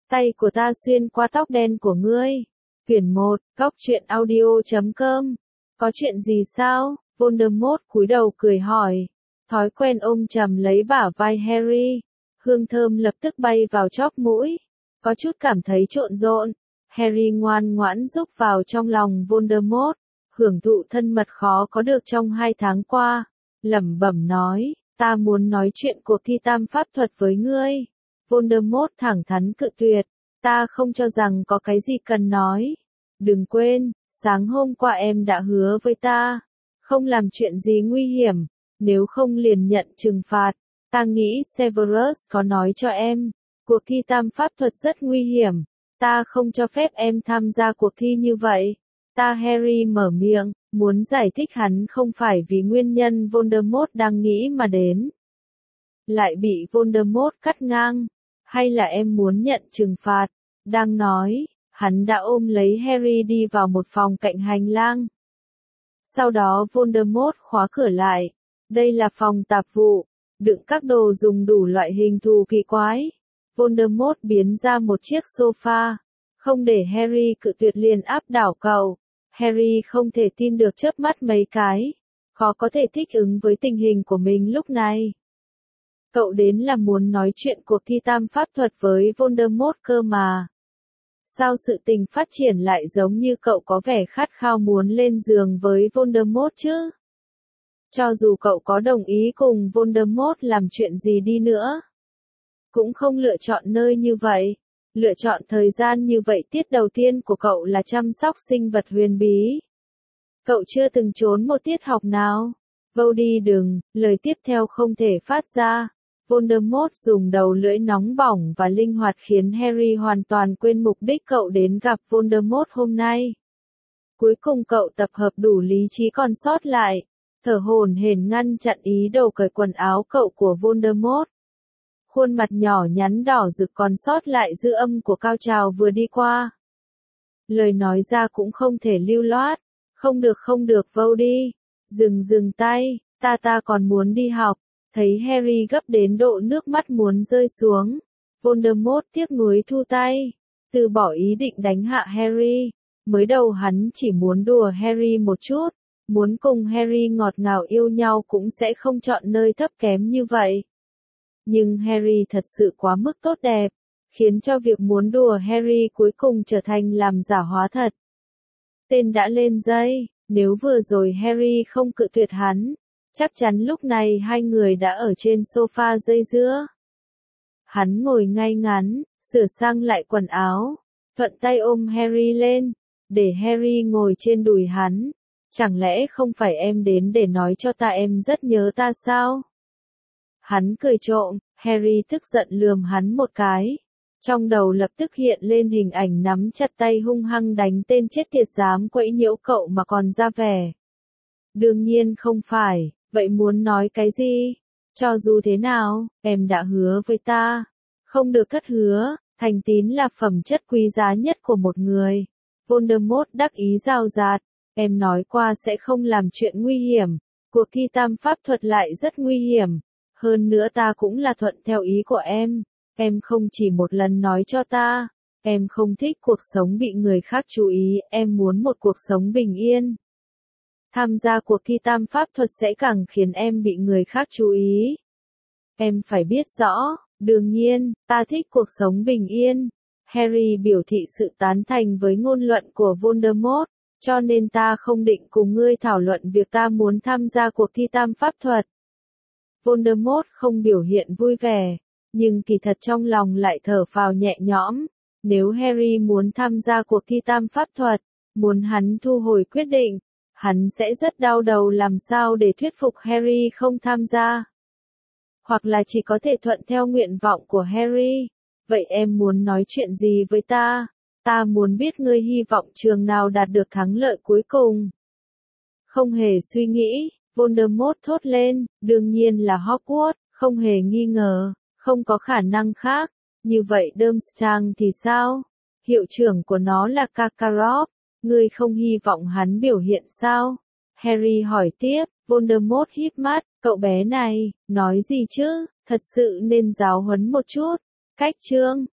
Tay của ta xuyên qua tóc đen của ngươi. Quyển 1, Góc truyện audio.com. Có chuyện gì sao? Voldemort cúi đầu cười hỏi. Thói quen ôm chầm lấy bả vai Harry. Hương thơm lập tức bay vào chóp mũi. Có chút cảm thấy trộn rộn. Harry ngoan ngoãn rúc vào trong lòng Voldemort. Hưởng thụ thân mật khó có được trong 2 tháng qua. Lẩm bẩm nói, ta muốn nói chuyện cuộc thi tam pháp thuật với ngươi. Voldemort thẳng thắn cự tuyệt. Ta không cho rằng có cái gì cần nói. Đừng quên, sáng hôm qua em đã hứa với ta. Không làm chuyện gì nguy hiểm. Nếu không liền nhận trừng phạt. Ta nghĩ Severus có nói cho em. Cuộc thi tam pháp thuật rất nguy hiểm. Ta không cho phép em tham gia cuộc thi như vậy. Harry mở miệng, muốn giải thích hắn không phải vì nguyên nhân Voldemort đang nghĩ mà đến. Lại bị Voldemort cắt ngang. Hay là em muốn nhận trừng phạt? Đang nói, hắn đã ôm lấy Harry đi vào một phòng cạnh hành lang. Sau đó Voldemort khóa cửa lại. Đây là phòng tạp vụ, đựng các đồ dùng đủ loại hình thù kỳ quái. Voldemort biến ra một chiếc sofa. Không để Harry cự tuyệt liền áp đảo cậu. Harry không thể tin được chớp mắt mấy cái. Khó có thể thích ứng với tình hình của mình lúc này. Cậu đến là muốn nói chuyện cuộc thi tam pháp thuật với Voldemort cơ mà. Sao sự tình phát triển lại giống như cậu có vẻ khát khao muốn lên giường với Voldemort chứ? Cho dù cậu có đồng ý cùng Voldemort làm chuyện gì đi nữa, cũng không lựa chọn nơi như vậy. Lựa chọn thời gian như vậy tiết đầu tiên của cậu là chăm sóc sinh vật huyền bí. Cậu chưa từng trốn một tiết học nào. Vô đi đừng, lời tiếp theo không thể phát ra. Voldemort dùng đầu lưỡi nóng bỏng và linh hoạt khiến Harry hoàn toàn quên mục đích cậu đến gặp Voldemort hôm nay. Cuối cùng cậu tập hợp đủ lý trí còn sót lại, thở hổn hển ngăn chặn ý đồ cởi quần áo cậu của Voldemort. Khuôn mặt nhỏ nhắn đỏ rực còn sót lại dư âm của cao trào vừa đi qua. Lời nói ra cũng không thể lưu loát. Không được vô đi. Dừng tay, ta còn muốn đi học. Thấy Harry gấp đến độ nước mắt muốn rơi xuống. Voldemort tiếc nuối thu tay. Từ bỏ ý định đánh hạ Harry. Mới đầu hắn chỉ muốn đùa Harry một chút. Muốn cùng Harry ngọt ngào yêu nhau cũng sẽ không chọn nơi thấp kém như vậy. Nhưng Harry thật sự quá mức tốt đẹp, khiến cho việc muốn đùa Harry cuối cùng trở thành làm giả hóa thật. Tên đã lên dây, nếu vừa rồi Harry không cự tuyệt hắn, chắc chắn lúc này hai người đã ở trên sofa dây dưa. Hắn ngồi ngay ngắn, sửa sang lại quần áo, thuận tay ôm Harry lên, để Harry ngồi trên đùi hắn. Chẳng lẽ không phải em đến để nói cho ta em rất nhớ ta sao? Hắn cười trộm, Harry tức giận lườm hắn một cái. Trong đầu lập tức hiện lên hình ảnh nắm chặt tay hung hăng đánh tên chết tiệt dám quấy nhiễu cậu mà còn ra vẻ. Đương nhiên không phải, vậy muốn nói cái gì? Cho dù thế nào, em đã hứa với ta. Không được thất hứa, thành tín là phẩm chất quý giá nhất của một người. Voldemort đắc ý rào rạt, em nói qua sẽ không làm chuyện nguy hiểm. Cuộc thi tam pháp thuật lại rất nguy hiểm. Hơn nữa ta cũng là thuận theo ý của em. Em không chỉ một lần nói cho ta. Em không thích cuộc sống bị người khác chú ý, em muốn một cuộc sống bình yên. Tham gia cuộc thi tam pháp thuật sẽ càng khiến em bị người khác chú ý. Em phải biết rõ, đương nhiên, ta thích cuộc sống bình yên. Harry biểu thị sự tán thành với ngôn luận của Voldemort, cho nên ta không định cùng ngươi thảo luận việc ta muốn tham gia cuộc thi tam pháp thuật. Voldemort không biểu hiện vui vẻ, nhưng kỳ thật trong lòng lại thở phào nhẹ nhõm. Nếu Harry muốn tham gia cuộc thi tam pháp thuật, muốn hắn thu hồi quyết định, hắn sẽ rất đau đầu làm sao để thuyết phục Harry không tham gia. Hoặc là chỉ có thể thuận theo nguyện vọng của Harry. Vậy em muốn nói chuyện gì với ta? Ta muốn biết ngươi hy vọng trường nào đạt được thắng lợi cuối cùng. Không hề suy nghĩ. Voldemort thốt lên, đương nhiên là Hogwarts, không hề nghi ngờ, không có khả năng khác. Như vậy Durmstrang thì sao? Hiệu trưởng của nó là Karkaroff, ngươi không hy vọng hắn biểu hiện sao? Harry hỏi tiếp, Voldemort híp mắt, cậu bé này, nói gì chứ, thật sự nên giáo huấn một chút. Cách chương